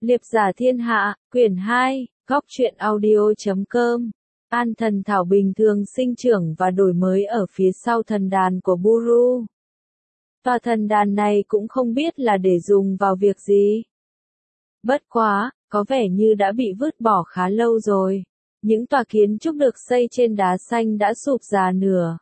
Liệp giả thiên hạ, quyển 2, góc truyện audio.com. An thần thảo bình thường sinh trưởng và đổi mới ở phía sau thần đàn của Buru. Tòa thần đàn này cũng không biết là để dùng vào việc gì. Bất quá, có vẻ như đã bị vứt bỏ khá lâu rồi. Những tòa kiến trúc được xây trên đá xanh đã sụp già nửa.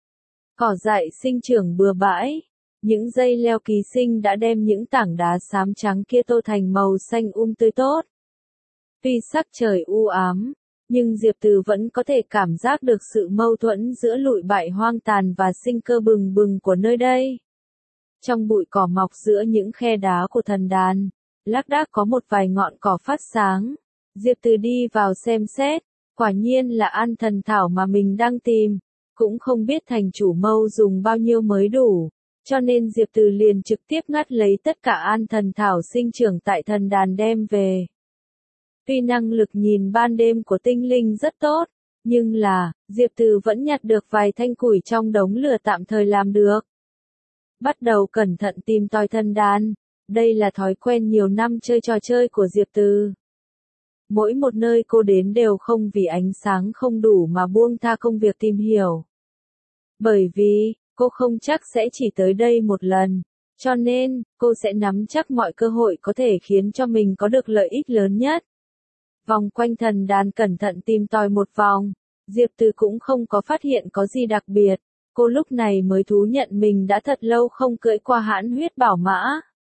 Cỏ dại sinh trưởng bừa bãi. Những dây leo ký sinh đã đem những tảng đá xám trắng kia tô thành màu xanh tươi tốt. Tuy sắc trời u ám, nhưng Diệp Từ vẫn có thể cảm giác được sự mâu thuẫn giữa lụi bại hoang tàn và sinh cơ bừng bừng của nơi đây. Trong bụi cỏ mọc giữa những khe đá của thần đàn, lác đác có một vài ngọn cỏ phát sáng. Diệp Từ đi vào xem xét, quả nhiên là an thần thảo mà mình đang tìm, cũng không biết thành chủ Mâu dùng bao nhiêu mới đủ. Cho nên Diệp Từ liền trực tiếp ngắt lấy tất cả an thần thảo sinh trưởng tại thần đàn đem về. Tuy năng lực nhìn ban đêm của tinh linh rất tốt, nhưng là, Diệp Từ vẫn nhặt được vài thanh củi trong đống lửa tạm thời làm được. Bắt đầu cẩn thận tìm tòi thần đàn, đây là thói quen nhiều năm chơi trò chơi của Diệp Từ. Mỗi một nơi cô đến đều không vì ánh sáng không đủ mà buông tha công việc tìm hiểu. Bởi vì, cô không chắc sẽ chỉ tới đây một lần, cho nên, cô sẽ nắm chắc mọi cơ hội có thể khiến cho mình có được lợi ích lớn nhất. Vòng quanh thần đàn cẩn thận tìm tòi một vòng, Diệp Từ cũng không có phát hiện có gì đặc biệt, cô lúc này mới thú nhận mình đã thật lâu không cưỡi qua hãn huyết bảo mã.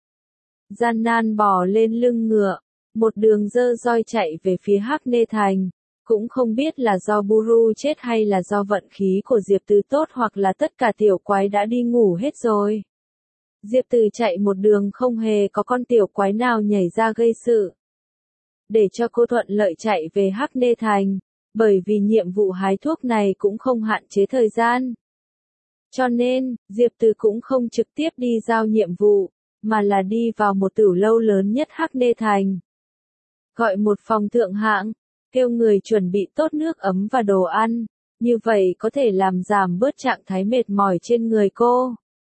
Gian nan bò lên lưng ngựa, một đường dơ roi chạy về phía Hắc Nê Thành. Cũng không biết là do Buru chết hay là do vận khí của Diệp Từ tốt hoặc là tất cả tiểu quái đã đi ngủ hết rồi. Diệp Từ chạy một đường không hề có con tiểu quái nào nhảy ra gây sự. Để cho cô thuận lợi chạy về Hắc Nê Thành, bởi vì nhiệm vụ hái thuốc này cũng không hạn chế thời gian. Cho nên, Diệp Từ cũng không trực tiếp đi giao nhiệm vụ, mà là đi vào một tửu lâu lớn nhất Hắc Nê Thành. Gọi một phòng thượng hạng, kêu người chuẩn bị tốt nước ấm và đồ ăn, như vậy có thể làm giảm bớt trạng thái mệt mỏi trên người cô.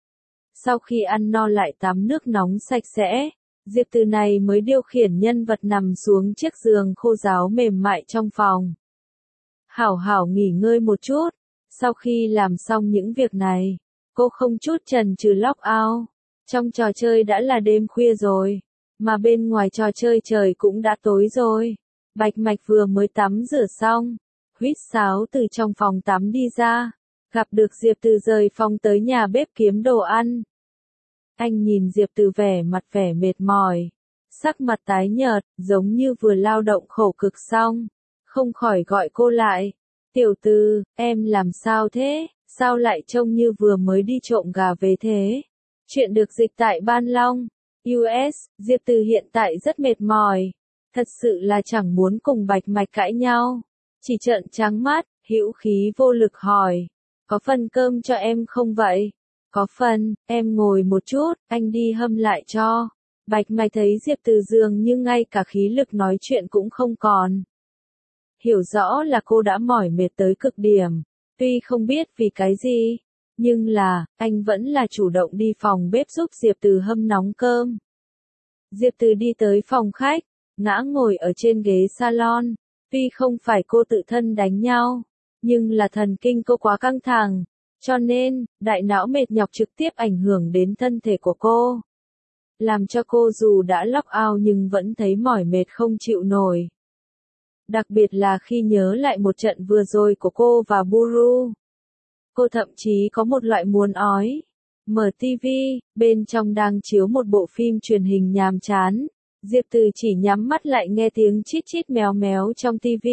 Sau khi ăn no lại tắm nước nóng sạch sẽ, Diệp Từ này mới điều khiển nhân vật nằm xuống chiếc giường khô ráo mềm mại trong phòng. Hảo hảo nghỉ ngơi một chút, sau khi làm xong những việc này, cô không chút chần chừ log out. Trong trò chơi đã là đêm khuya rồi, mà bên ngoài trò chơi trời cũng đã tối rồi. Bạch Mạch vừa mới tắm rửa xong, huýt sáo từ trong phòng tắm đi ra, gặp được Diệp Từ rời phòng tới nhà bếp kiếm đồ ăn. Anh nhìn Diệp Từ vẻ mệt mỏi, sắc mặt tái nhợt, giống như vừa lao động khổ cực xong, không khỏi gọi cô lại. Tiểu Từ, em làm sao thế, sao lại trông như vừa mới đi trộm gà về thế? Chuyện được dịch tại Ban Long, US, Diệp Từ hiện tại rất mệt mỏi. Thật sự là chẳng muốn cùng Bạch Mạch cãi nhau. Chỉ trợn trắng mắt, hữu khí vô lực hỏi. Có phần cơm cho em không vậy? Có phần, em ngồi một chút, anh đi hâm lại cho. Bạch Mạch thấy Diệp Từ dường như ngay cả khí lực nói chuyện cũng không còn. Hiểu rõ là cô đã mỏi mệt tới cực điểm. Tuy không biết vì cái gì, nhưng là, anh vẫn là chủ động đi phòng bếp giúp Diệp Từ hâm nóng cơm. Diệp Từ đi tới phòng khách, ngã ngồi ở trên ghế salon. Tuy không phải cô tự thân đánh nhau, nhưng là thần kinh cô quá căng thẳng, cho nên, đại não mệt nhọc trực tiếp ảnh hưởng đến thân thể của cô. Làm cho cô dù đã log out nhưng vẫn thấy mỏi mệt không chịu nổi. Đặc biệt là khi nhớ lại một trận vừa rồi của cô và Buru. Cô thậm chí có một loại muốn ói. Mở TV, bên trong đang chiếu một bộ phim truyền hình nhàm chán. Diệp Từ chỉ nhắm mắt lại nghe tiếng chít chít méo méo trong TV.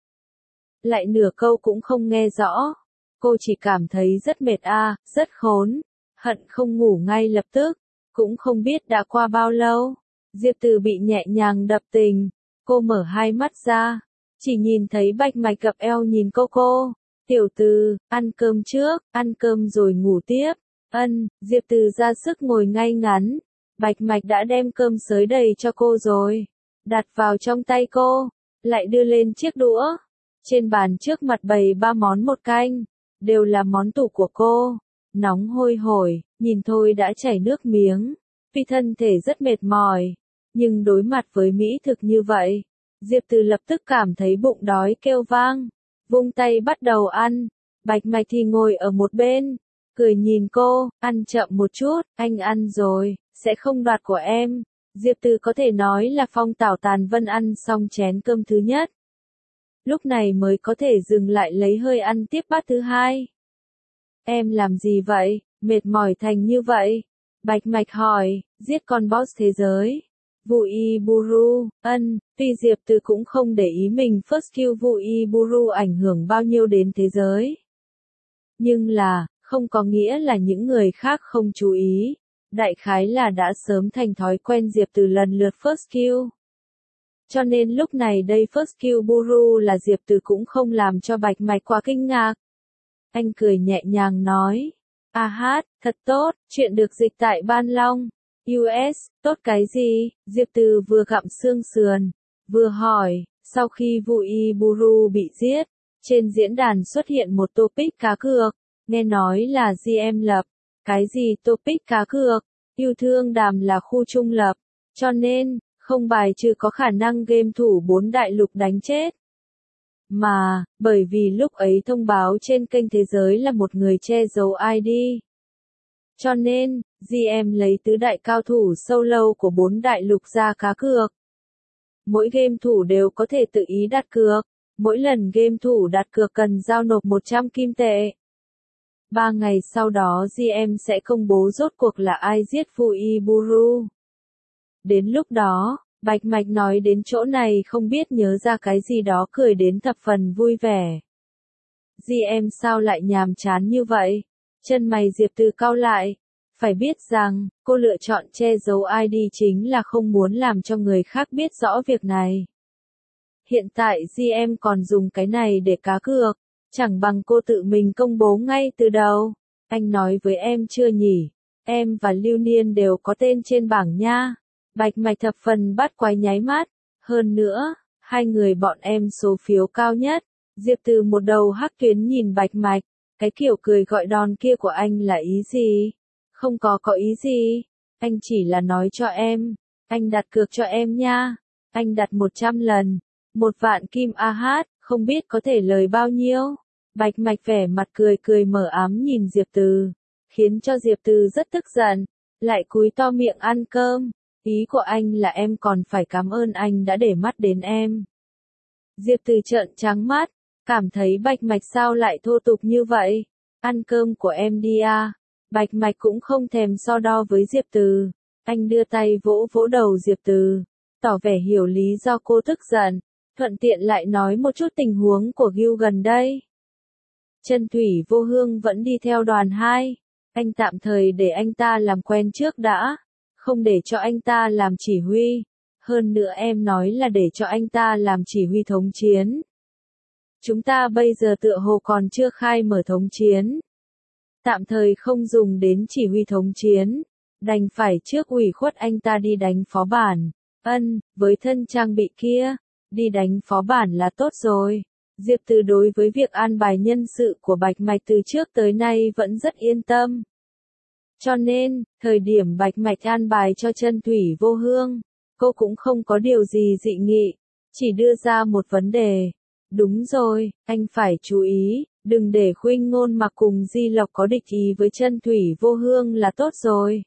Lại nửa câu cũng không nghe rõ. Cô chỉ cảm thấy rất mệt rất khốn. Hận không ngủ ngay lập tức. Cũng không biết đã qua bao lâu. Diệp Từ bị nhẹ nhàng đập tình. Cô mở hai mắt ra. Chỉ nhìn thấy Bạch Mạch gập eo nhìn cô. Tiểu Từ, ăn cơm trước, ăn cơm rồi ngủ tiếp. Diệp Từ ra sức ngồi ngay ngắn. Bạch Mạch đã đem cơm xới đầy cho cô rồi. Đặt vào trong tay cô. Lại đưa lên chiếc đũa. Trên bàn trước mặt bày 3 món một canh. Đều là món tủ của cô. Nóng hôi hổi, nhìn thôi đã chảy nước miếng. Vì thân thể rất mệt mỏi. Nhưng đối mặt với mỹ thực như vậy, Diệp Từ lập tức cảm thấy bụng đói kêu vang, vung tay bắt đầu ăn. Bạch Mạch thì ngồi ở một bên, cười nhìn cô, ăn chậm một chút, anh ăn rồi, sẽ không đoạt của em. Diệp Từ có thể nói là phong tảo tàn vân ăn xong chén cơm thứ nhất. Lúc này mới có thể dừng lại lấy hơi ăn tiếp bát thứ hai. Em làm gì vậy, mệt mỏi thành như vậy? Bạch Mạch hỏi, giết con boss thế giới. Vui Buru, tuy Diệp Từ cũng không để ý mình first kill Vui Buru ảnh hưởng bao nhiêu đến thế giới. Nhưng là, không có nghĩa là những người khác không chú ý. Đại khái là đã sớm thành thói quen Diệp Từ lần lượt first kill. Cho nên lúc này đây first kill Buru là Diệp Từ cũng không làm cho Bạch Mạch quá kinh ngạc. Anh cười nhẹ nhàng nói. À hát, thật tốt, chuyện được dịch tại Ban Long. US, tốt cái gì? Diệp Từ vừa gặm xương sườn, vừa hỏi, sau khi Vui Buru bị giết, trên diễn đàn xuất hiện một topic cá cược, nghe nói là GM lập. Cái gì topic cá cược? Yêu thương đàm là khu trung lập, cho nên, không bài trừ có khả năng game thủ 4 đại lục đánh chết. Mà, bởi vì lúc ấy thông báo trên kênh thế giới là một người che giấu ID. Cho nên, GM lấy tứ đại cao thủ solo của 4 đại lục ra cá cược. Mỗi game thủ đều có thể tự ý đặt cược, mỗi lần game thủ đặt cược cần giao nộp 100 kim tệ. 3 ngày sau đó GM sẽ công bố rốt cuộc là ai giết Vui Buru. Đến lúc đó, Bạch Mạch nói đến chỗ này không biết nhớ ra cái gì đó cười đến thập phần vui vẻ. GM sao lại nhàm chán như vậy? Chân mày Diệp Từ cau lại. Phải biết rằng, cô lựa chọn che giấu ID chính là không muốn làm cho người khác biết rõ việc này. Hiện tại GM còn dùng cái này để cá cược, chẳng bằng cô tự mình công bố ngay từ đầu. Anh nói với em chưa nhỉ? Em và Lưu Niên đều có tên trên bảng nha. Bạch Mạch thập phần bắt quái nháy mắt. Hơn nữa, hai người bọn em số phiếu cao nhất. Diệp Từ một đầu hắc tuyến nhìn Bạch Mạch. Cái kiểu cười gọi đòn kia của anh là ý gì? Không có ý gì. Anh chỉ là nói cho em. Anh đặt cược cho em nha. Anh đặt 100 lần. 1.000.000 kim AH, không biết có thể lời bao nhiêu. Bạch Mạch vẻ mặt cười mờ ám nhìn Diệp Từ. Khiến cho Diệp Từ rất tức giận. Lại cúi to miệng ăn cơm. Ý của anh là em còn phải cảm ơn anh đã để mắt đến em. Diệp Từ trợn trắng mắt. Cảm thấy Bạch Mạch sao lại thô tục như vậy. Ăn cơm của em đi à. Bạch Mạch cũng không thèm so đo với Diệp Từ. Anh đưa tay vỗ vỗ đầu Diệp Từ. Tỏ vẻ hiểu lý do cô tức giận. Thuận tiện lại nói một chút tình huống của Gil gần đây. Chân Thủy Vô Hương vẫn đi theo đoàn 2. Anh tạm thời để anh ta làm quen trước đã. Không để cho anh ta làm chỉ huy. Hơn nữa em nói là để cho anh ta làm chỉ huy thống chiến. Chúng ta bây giờ tựa hồ còn chưa khai mở thống chiến. Tạm thời không dùng đến chỉ huy thống chiến. Đành phải trước ủy khuất anh ta đi đánh phó bản. Với thân trang bị kia, đi đánh phó bản là tốt rồi. Diệp Từ đối với việc an bài nhân sự của Bạch Mạch từ trước tới nay vẫn rất yên tâm. Cho nên, thời điểm Bạch Mạch an bài cho Chân Thủy Vô Hương, cô cũng không có điều gì dị nghị, chỉ đưa ra một vấn đề. Đúng rồi, anh phải chú ý, đừng để Khuynh Ngôn Mặc cùng Di Lộc có địch ý với Chân Thủy Vô Hương là tốt rồi.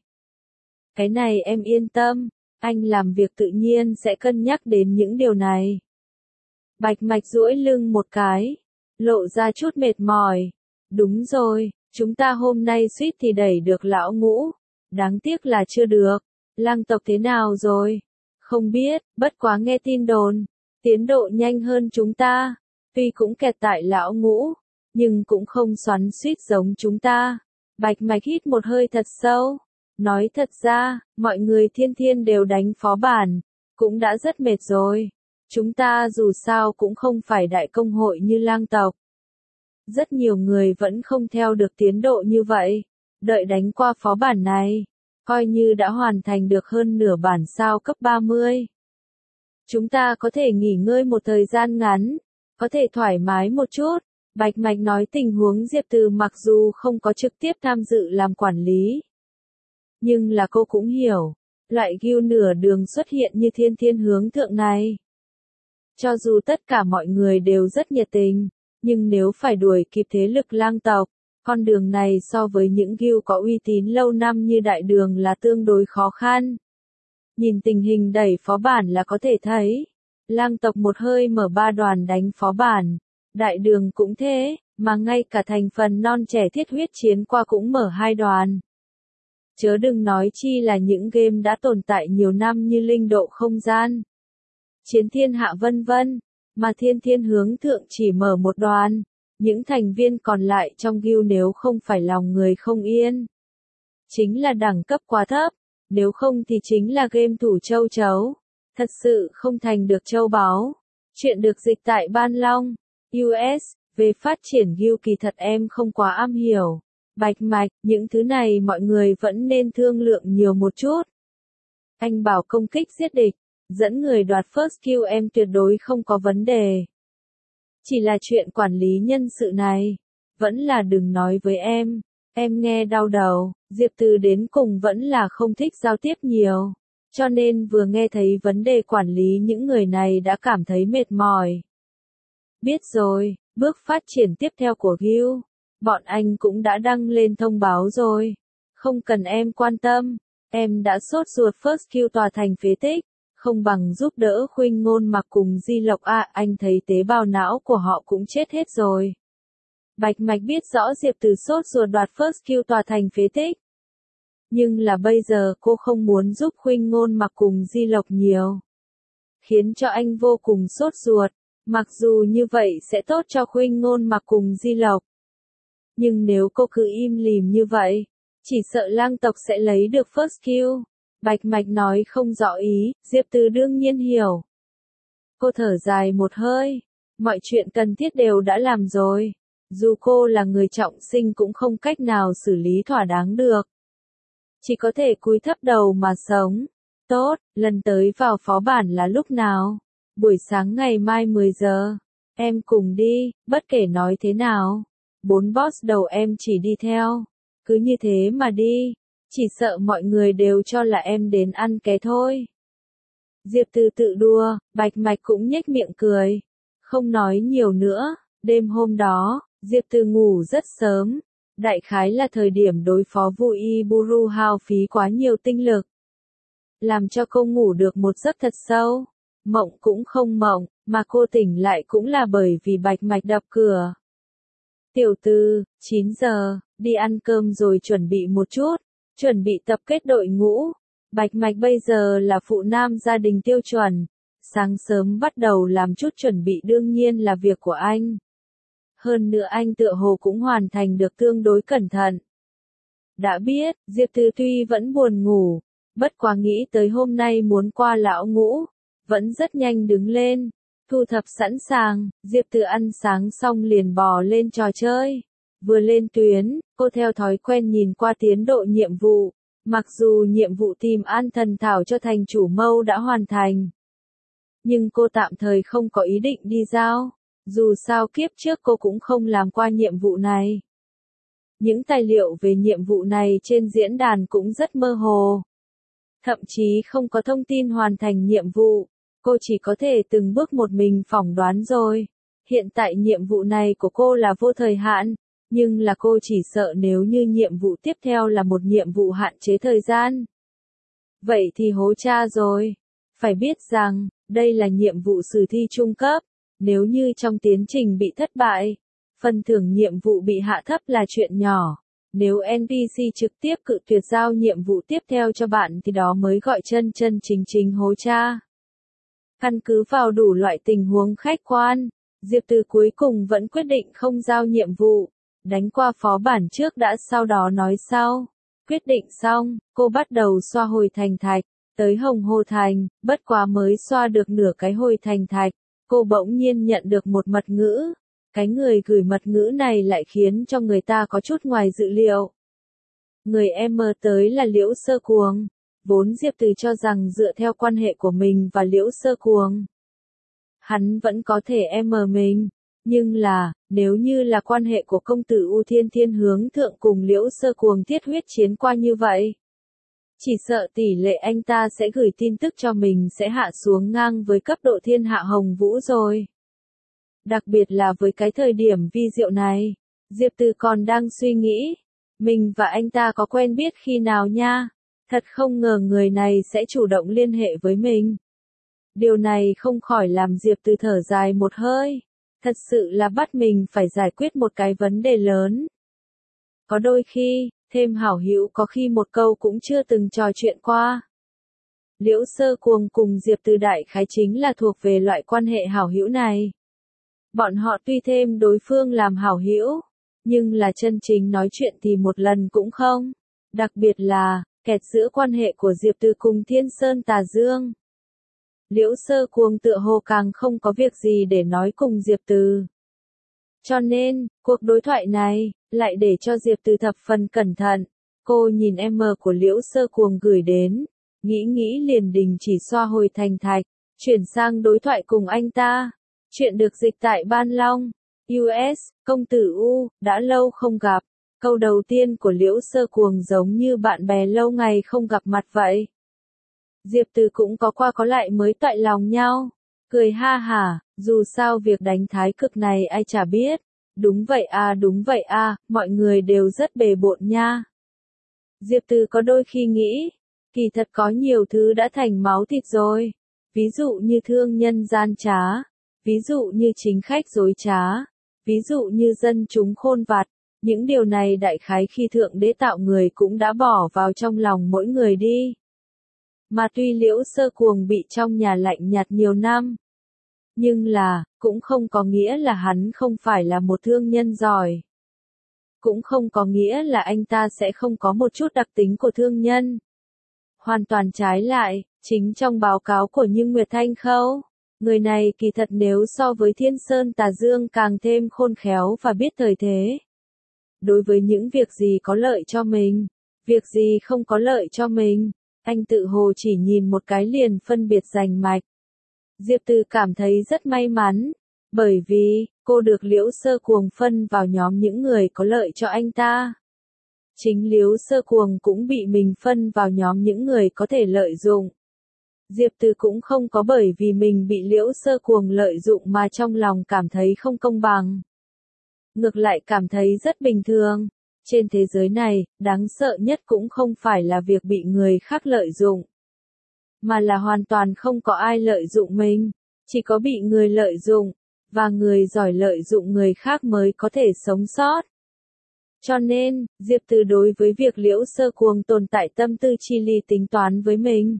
Cái này em yên tâm, anh làm việc tự nhiên sẽ cân nhắc đến những điều này. Bạch Mạch duỗi lưng một cái, lộ ra chút mệt mỏi. Đúng rồi, chúng ta hôm nay suýt thì đẩy được lão Ngũ. Đáng tiếc là chưa được. Lang tộc thế nào rồi? Không biết, bất quá nghe tin đồn. Tiến độ nhanh hơn chúng ta. Tuy cũng kẹt tại lão Ngũ, nhưng cũng không xoắn suýt giống chúng ta. Bạch Mạch hít một hơi thật sâu. Nói thật ra, mọi người thiên đều đánh phó bản. Cũng đã rất mệt rồi. Chúng ta dù sao cũng không phải đại công hội như Lang tộc. Rất nhiều người vẫn không theo được tiến độ như vậy. Đợi đánh qua phó bản này, coi như đã hoàn thành được hơn nửa bản sao cấp 30. Chúng ta có thể nghỉ ngơi một thời gian ngắn, có thể thoải mái một chút. Bạch Mạch nói tình huống Diệp Từ mặc dù không có trực tiếp tham dự làm quản lý. Nhưng là cô cũng hiểu, Loại ghiêu nửa đường xuất hiện như thiên thiên hướng thượng này. Cho dù tất cả mọi người đều rất nhiệt tình, nhưng nếu phải đuổi kịp thế lực lang tộc, con đường này so với những ghiêu có uy tín lâu năm như đại đường là tương đối khó khăn. Nhìn tình hình đẩy phó bản là có thể thấy, lang tộc một hơi mở 3 đoàn đánh phó bản, đại đường cũng thế, mà ngay cả thành phần non trẻ thiết huyết chiến qua cũng mở 2 đoàn. Chớ đừng nói chi là những game đã tồn tại nhiều năm như Linh Độ Không Gian, Chiến Thiên Hạ vân vân, mà thiên thiên hướng thượng chỉ mở 1 đoàn, những thành viên còn lại trong guild nếu không phải lòng người không yên, chính là đẳng cấp quá thấp, nếu không thì chính là game thủ châu chấu, thật sự không thành được châu báu. Chuyện được dịch tại Ban Long, US, về phát triển guild kỳ thật em không quá am hiểu. Bạch mạch, những thứ này mọi người vẫn nên thương lượng nhiều một chút. Anh bảo công kích giết địch, dẫn người đoạt first kill em tuyệt đối không có vấn đề. Chỉ là chuyện quản lý nhân sự này, vẫn là đừng nói với em nghe đau đầu, Diệp Từ đến cùng vẫn là không thích giao tiếp nhiều, cho nên vừa nghe thấy vấn đề quản lý những người này đã cảm thấy mệt mỏi. Biết rồi, bước phát triển tiếp theo của guild, bọn anh cũng đã đăng lên thông báo rồi, không cần em quan tâm, em đã sốt ruột first kill tòa thành phế tích, không bằng giúp đỡ Khuynh Ngôn Mặc cùng Di Lộc anh thấy tế bào não của họ cũng chết hết rồi. Bạch Mạch biết rõ Diệp Từ sốt ruột đoạt first kill tòa thành phế tích. Nhưng là bây giờ cô không muốn giúp Khuynh Ngôn Mặc cùng Di Lộc nhiều. Khiến cho anh vô cùng sốt ruột, mặc dù như vậy sẽ tốt cho Khuynh Ngôn Mặc cùng Di Lộc. Nhưng nếu cô cứ im lìm như vậy, chỉ sợ lang tộc sẽ lấy được first kill. Bạch Mạch nói không rõ ý, Diệp Từ đương nhiên hiểu. Cô thở dài một hơi, mọi chuyện cần thiết đều đã làm rồi. Dù cô là người trọng sinh cũng không cách nào xử lý thỏa đáng được. Chỉ có thể cúi thấp đầu mà sống. Tốt, lần tới vào phó bản là lúc nào? Buổi sáng ngày mai 10 giờ. Em cùng đi, bất kể nói thế nào. 4 boss đầu em chỉ đi theo. Cứ như thế mà đi. Chỉ sợ mọi người đều cho là em đến ăn ké thôi. Diệp Từ tự đùa, Bạch Mạch cũng nhếch miệng cười. Không nói nhiều nữa, đêm hôm đó, Diệp Từ ngủ rất sớm. Đại khái là thời điểm đối phó Vu Y Buru hao phí quá nhiều tinh lực. Làm cho cô ngủ được một giấc thật sâu. Mộng cũng không mộng, mà cô tỉnh lại cũng là bởi vì Bạch Mạch đập cửa. Tiểu Từ, 9 giờ, đi ăn cơm rồi chuẩn bị một chút. Chuẩn bị tập kết đội ngũ. Bạch Mạch bây giờ là phụ nam gia đình tiêu chuẩn. Sáng sớm bắt đầu làm chút chuẩn bị đương nhiên là việc của anh. Hơn nữa anh tựa hồ cũng hoàn thành được tương đối cẩn thận. Đã biết, Diệp Từ tuy vẫn buồn ngủ, bất quá nghĩ tới hôm nay muốn qua lão ngũ, vẫn rất nhanh đứng lên, thu thập sẵn sàng, Diệp Từ ăn sáng xong liền bò lên trò chơi. Vừa lên tuyến, cô theo thói quen nhìn qua tiến độ nhiệm vụ, mặc dù nhiệm vụ tìm An Thần Thảo cho thành chủ mâu đã hoàn thành. Nhưng cô tạm thời không có ý định đi giao, dù sao kiếp trước cô cũng không làm qua nhiệm vụ này. Những tài liệu về nhiệm vụ này trên diễn đàn cũng rất mơ hồ. Thậm chí không có thông tin hoàn thành nhiệm vụ, cô chỉ có thể từng bước một mình phỏng đoán rồi. Hiện tại nhiệm vụ này của cô là vô thời hạn. Nhưng là cô chỉ sợ nếu như nhiệm vụ tiếp theo là một nhiệm vụ hạn chế thời gian. Vậy thì hố cha rồi. Phải biết rằng, đây là nhiệm vụ sử thi trung cấp. Nếu như trong tiến trình bị thất bại, phần thưởng nhiệm vụ bị hạ thấp là chuyện nhỏ. Nếu NPC trực tiếp cự tuyệt giao nhiệm vụ tiếp theo cho bạn thì đó mới gọi chân chân chính chính hố cha. Căn cứ vào đủ loại tình huống khách quan, Diệp Từ cuối cùng vẫn quyết định không giao nhiệm vụ. Đánh qua phó bản trước đã sau đó nói sau. Quyết định xong, cô bắt đầu xoa hồi thành thạch, tới Hồng Hồ Thành, bất quá mới xoa được nửa cái hồi thành thạch, cô bỗng nhiên nhận được một mật ngữ. Cái người gửi mật ngữ này lại khiến cho người ta có chút ngoài dự liệu. Người em mơ tới là Liễu Sơ Cuồng, vốn Diệp Từ cho rằng dựa theo quan hệ của mình và Liễu Sơ Cuồng, hắn vẫn có thể em mơ mình. Nhưng là, nếu như là quan hệ của công tử U Thiên Thiên hướng thượng cùng Liễu Sơ Cuồng thiết huyết chiến qua như vậy, Chỉ sợ tỷ lệ anh ta sẽ gửi tin tức cho mình sẽ hạ xuống ngang với cấp độ thiên hạ hồng vũ rồi. Đặc biệt là với cái thời điểm vi diệu này, Diệp Từ còn đang suy nghĩ, mình và anh ta có quen biết khi nào nha, thật không ngờ người này sẽ chủ động liên hệ với mình. Điều này không khỏi làm Diệp Từ thở dài một hơi, thật sự là bắt mình phải giải quyết một cái vấn đề lớn. Có đôi khi, thêm hảo hữu có khi một câu cũng chưa từng trò chuyện qua. Liễu Sơ Cuồng cùng Diệp Từ đại khái chính là thuộc về loại quan hệ hảo hữu này. Bọn họ tuy thêm đối phương làm hảo hữu, nhưng là chân chính nói chuyện thì một lần cũng không. Đặc biệt là, kẹt giữa quan hệ của Diệp Từ cùng Thiên Sơn Tà Dương. Liễu Sơ Cuồng tựa hồ càng không có việc gì để nói cùng Diệp Từ. Cho nên, cuộc đối thoại này, lại để cho Diệp Từ thập phần cẩn thận. Cô nhìn em của Liễu Sơ Cuồng gửi đến, nghĩ liền đình chỉ xoa hồi thành thạch, chuyển sang đối thoại cùng anh ta. Chuyện được dịch tại Ban Long, US, công tử U, đã lâu không gặp. Câu đầu tiên của Liễu Sơ Cuồng giống như bạn bè lâu ngày không gặp mặt vậy. Diệp Từ cũng có qua có lại mới toại lòng nhau. Cười ha hả, dù sao việc đánh thái cực này ai chả biết. Đúng vậy à, mọi người đều rất bề bộn nha. Diệp Từ có đôi khi nghĩ, kỳ thật có nhiều thứ đã thành máu thịt rồi. Ví dụ như thương nhân gian trá, ví dụ như chính khách dối trá, ví dụ như dân chúng khôn vặt. Những điều này đại khái khi Thượng Đế tạo người cũng đã bỏ vào trong lòng mỗi người đi. Mà tuy Liễu Sơ Cuồng bị trong nhà lạnh nhạt nhiều năm, nhưng là, cũng không có nghĩa là hắn không phải là một thương nhân giỏi. Cũng không có nghĩa là anh ta sẽ không có một chút đặc tính của thương nhân. Hoàn toàn trái lại, chính trong báo cáo của Như Nguyệt Thanh Khâu, người này kỳ thật nếu so với Thiên Sơn Tà Dương càng thêm khôn khéo và biết thời thế. Đối với những việc gì có lợi cho mình, việc gì không có lợi cho mình, anh tự hồ chỉ nhìn một cái liền phân biệt rành mạch. Diệp Từ cảm thấy rất may mắn, bởi vì, cô được Liễu Sơ Cuồng phân vào nhóm những người có lợi cho anh ta. Chính Liễu Sơ Cuồng cũng bị mình phân vào nhóm những người có thể lợi dụng. Diệp Từ cũng không có bởi vì mình bị Liễu Sơ Cuồng lợi dụng mà trong lòng cảm thấy không công bằng. Ngược lại cảm thấy rất bình thường. Trên thế giới này, đáng sợ nhất cũng không phải là việc bị người khác lợi dụng, mà là hoàn toàn không có ai lợi dụng mình, chỉ có bị người lợi dụng, và người giỏi lợi dụng người khác mới có thể sống sót. Cho nên, Diệp Từ đối với việc Liễu Sơ Cuồng tồn tại tâm tư chi ly tính toán với mình,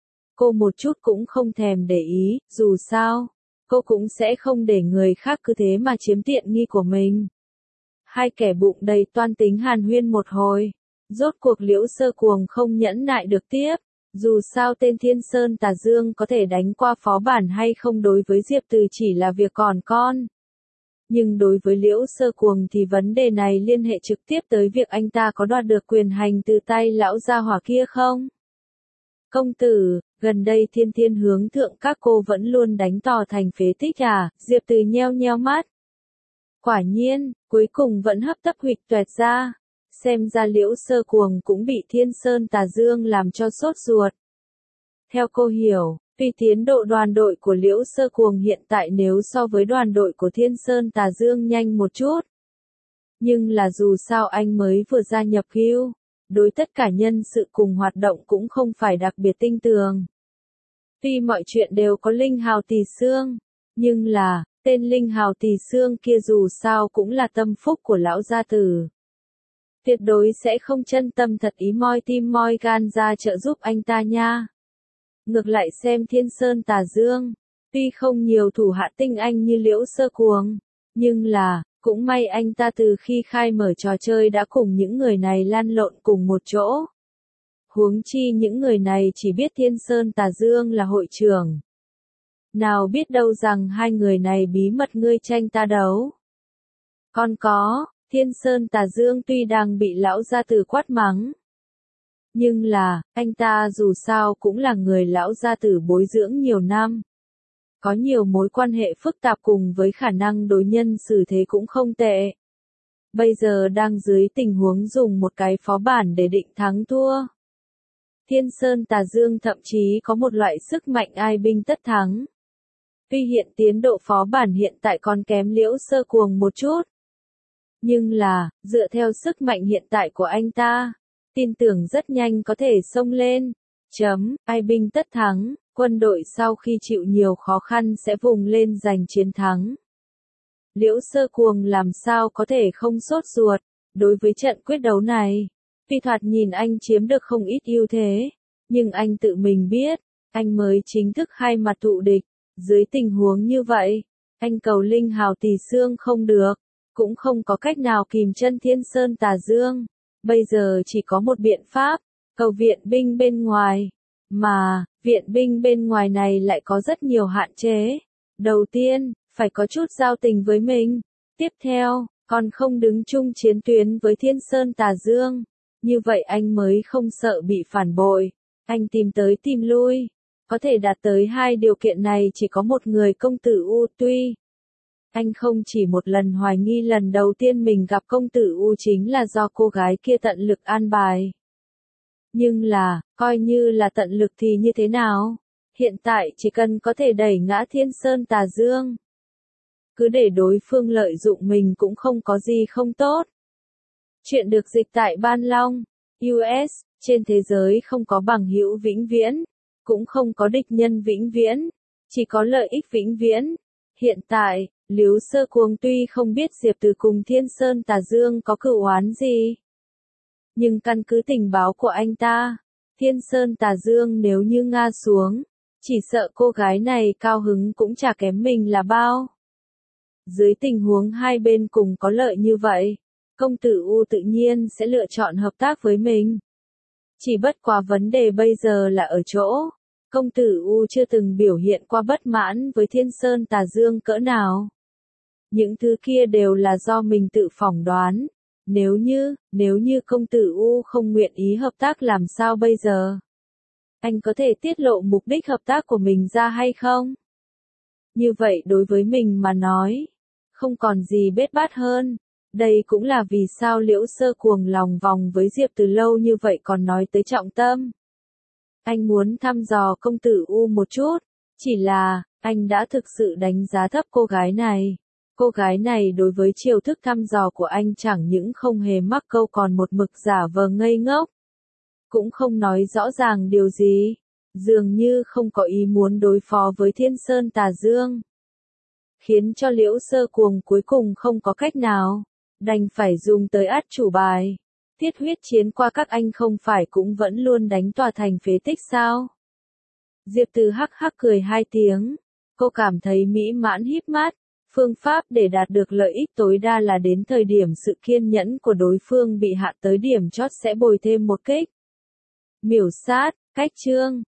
cô một chút cũng không thèm để ý, dù sao, cô cũng sẽ không để người khác cứ thế mà chiếm tiện nghi của mình. Hai kẻ bụng đầy toan tính hàn huyên một hồi, rốt cuộc Liễu Sơ Cuồng không nhẫn nại được tiếp. Dù sao tên Thiên Sơn Tà Dương có thể đánh qua phó bản hay không đối với Diệp Từ chỉ là việc còn con. Nhưng đối với Liễu Sơ Cuồng thì vấn đề này liên hệ trực tiếp tới việc anh ta có đoạt được quyền hành từ tay lão gia hỏa kia không? Công tử, gần đây Thiên hướng thượng các cô vẫn luôn đánh tỏ thành phế tích à? Diệp Từ nheo nheo mắt. Quả nhiên, cuối cùng vẫn hấp tấp huỵch toẹt ra. Xem ra Liễu Sơ Cuồng cũng bị Thiên Sơn Tà Dương làm cho sốt ruột. Theo cô hiểu, tuy tiến độ đoàn đội của Liễu Sơ Cuồng hiện tại nếu so với đoàn đội của Thiên Sơn Tà Dương nhanh một chút. Nhưng là dù sao anh mới vừa gia nhập guild, đối tất cả nhân sự cùng hoạt động cũng không phải đặc biệt tinh tường. Tuy mọi chuyện đều có Linh Hào Tỳ Xương, nhưng là, tên Linh Hào Tỳ Xương kia dù sao cũng là tâm phúc của lão gia tử. Tuyệt đối sẽ không chân tâm thật ý moi tim moi gan ra trợ giúp anh ta nha. Ngược lại xem Thiên Sơn Tà Dương, tuy không nhiều thủ hạ tinh anh như Liễu Sơ Cuồng, nhưng là, cũng may anh ta từ khi khai mở trò chơi đã cùng những người này lăn lộn cùng một chỗ. Huống chi những người này chỉ biết Thiên Sơn Tà Dương là hội trưởng. Nào biết đâu rằng hai người này bí mật ngươi tranh ta đấu. Còn có, Thiên Sơn Tà Dương tuy đang bị lão gia tử quát mắng, nhưng là, anh ta dù sao cũng là người lão gia tử bồi dưỡng nhiều năm. Có nhiều mối quan hệ phức tạp cùng với khả năng đối nhân xử thế cũng không tệ. Bây giờ đang dưới tình huống dùng một cái phó bản để định thắng thua. Thiên Sơn Tà Dương thậm chí có một loại sức mạnh ai binh tất thắng. Tuy hiện tiến độ phó bản hiện tại còn kém Liễu Sơ Cuồng một chút. Nhưng là, dựa theo sức mạnh hiện tại của anh ta, tin tưởng rất nhanh có thể xông lên. Ai binh tất thắng, quân đội sau khi chịu nhiều khó khăn sẽ vùng lên giành chiến thắng. Liễu Sơ Cuồng làm sao có thể không sốt ruột, đối với trận quyết đấu này. Tuy thoạt nhìn anh chiếm được không ít ưu thế, nhưng anh tự mình biết, anh mới chính thức hai mặt thụ địch. Dưới tình huống như vậy, anh cầu linh hào tỷ xương không được, cũng không có cách nào kìm chân Thiên Sơn Tà Dương. Bây giờ chỉ có một biện pháp, cầu viện binh bên ngoài. Mà, viện binh bên ngoài này lại có rất nhiều hạn chế. Đầu tiên, phải có chút giao tình với mình. Tiếp theo, còn không đứng chung chiến tuyến với Thiên Sơn Tà Dương. Như vậy anh mới không sợ bị phản bội. Anh tìm tới tìm lui. Có thể đạt tới hai điều kiện này chỉ có một người công tử U. Tuy anh không chỉ một lần hoài nghi lần đầu tiên mình gặp công tử U chính là do cô gái kia tận lực an bài. Nhưng là, coi như là tận lực thì như thế nào? Hiện tại chỉ cần có thể đẩy ngã Thiên Sơn Tà Dương. Cứ để đối phương lợi dụng mình cũng không có gì không tốt. Chuyện được dịch tại Ban Long, US, trên thế giới không có bằng hữu vĩnh viễn, cũng không có địch nhân vĩnh viễn, chỉ có lợi ích vĩnh viễn. Hiện tại, Liễu Sơ Cuồng tuy không biết Diệp Từ cùng Thiên Sơn Tà Dương có cửu oán gì, nhưng căn cứ tình báo của anh ta, Thiên Sơn Tà Dương nếu như ngã xuống, chỉ sợ cô gái này cao hứng cũng chả kém mình là bao. Dưới tình huống hai bên cùng có lợi như vậy, công tử U tự nhiên sẽ lựa chọn hợp tác với mình. Chỉ bất quá vấn đề bây giờ là ở chỗ, công tử U chưa từng biểu hiện qua bất mãn với Thiên Sơn Tà Dương cỡ nào. Những thứ kia đều là do mình tự phỏng đoán. Nếu như công tử U không nguyện ý hợp tác làm sao bây giờ? Anh có thể tiết lộ mục đích hợp tác của mình ra hay không? Như vậy đối với mình mà nói, không còn gì bết bát hơn. Đây cũng là vì sao Liễu Sơ Cuồng lòng vòng với Diệp Từ lâu như vậy còn nói tới trọng tâm. Anh muốn thăm dò công tử U một chút, chỉ là, anh đã thực sự đánh giá thấp cô gái này. Cô gái này đối với chiêu thức thăm dò của anh chẳng những không hề mắc câu còn một mực giả vờ ngây ngốc. Cũng không nói rõ ràng điều gì, dường như không có ý muốn đối phó với Thiên Sơn Tà Dương. Khiến cho Liễu Sơ Cuồng cuối cùng không có cách nào, đành phải dùng tới át chủ bài. Thiết huyết chiến qua các anh không phải cũng vẫn luôn đánh tòa thành phế tích sao? Diệp Từ hắc hắc cười hai tiếng, cô cảm thấy mỹ mãn híp mắt. Phương pháp để đạt được lợi ích tối đa là đến thời điểm sự kiên nhẫn của đối phương bị hạ tới điểm chót sẽ bồi thêm một kích. Miểu sát, cách chương.